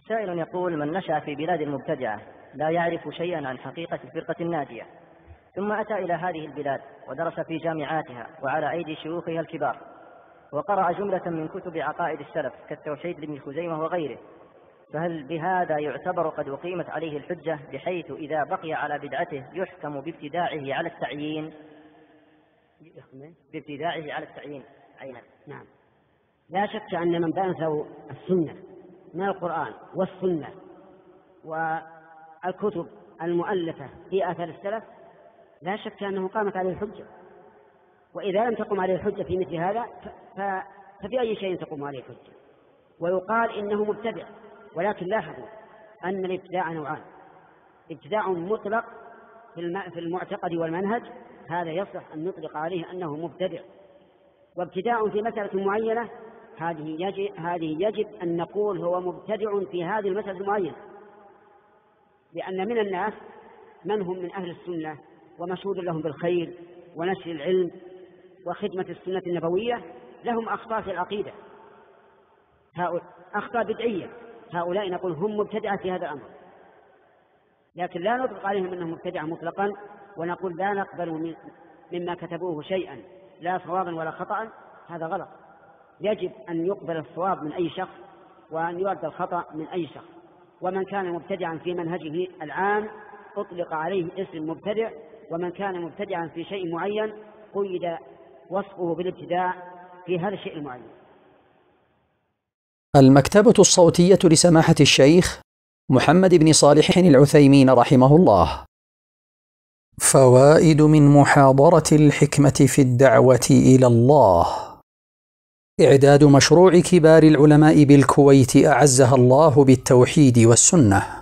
سائل يقول: من نشأ في بلاد المبتدعة لا يعرف شيئا عن حقيقة الفرقة الناجية، ثم أتى إلى هذه البلاد ودرس في جامعاتها وعلى أيدي شيوخها الكبار، وقرأ جملة من كتب عقائد السلف كالتوحيد لابن خزيمة وغيره، فهل بهذا يعتبر قد أقيمت عليه الحجة، بحيث إذا بقي على بدعته يحكم بابتداعه على التعيين؟ عينا. نعم، لا شك أن من بانثوا السنة من القرآن والسنة والكتب المؤلفة في آثار السلف لا شك أنه قامت عليه الحجة، وإذا لم تقم عليه الحجة في مثل هذا ففي أي شيء تقوم عليه الحجة. ويقال إنه مبتدع، ولكن لاحظوا أن الابتداع نوعان: ابتداع مطلق في المعتقد والمنهج، هذا يصح أن نطلق عليه أنه مبتدع، وابتداع في مسألة معينة، هذه يجب أن نقول هو مبتدع في هذه المسألة المعينة، لأن من الناس من هم من أهل السنة ومشهود لهم بالخير ونشر العلم وخدمة السنة النبوية، لهم أخطاء في العقيدة، أخطاء بدعية، هؤلاء نقول هم مبتدعة في هذا الأمر، لكن لا نطلق عليهم أنهم مبتدعة مطلقا ونقول لا نقبل مما كتبوه شيئا لا صوابا ولا خطأ، هذا غلط. يجب أن يقبل الصواب من أي شخص وأن يرد الخطأ من أي شخص، ومن كان مبتدعا في منهجه العام أطلق عليه اسم مبتدع، ومن كان مبتدعا في شيء معين قيد وصفه بالابتداع في هذا الشيء المعين. المكتبة الصوتية لسماحة الشيخ محمد بن صالح العثيمين رحمه الله. فوائد من محاضرة الحكمة في الدعوة إلى الله. إعداد مشروع كبار العلماء بالكويت أعزها الله بالتوحيد والسنة.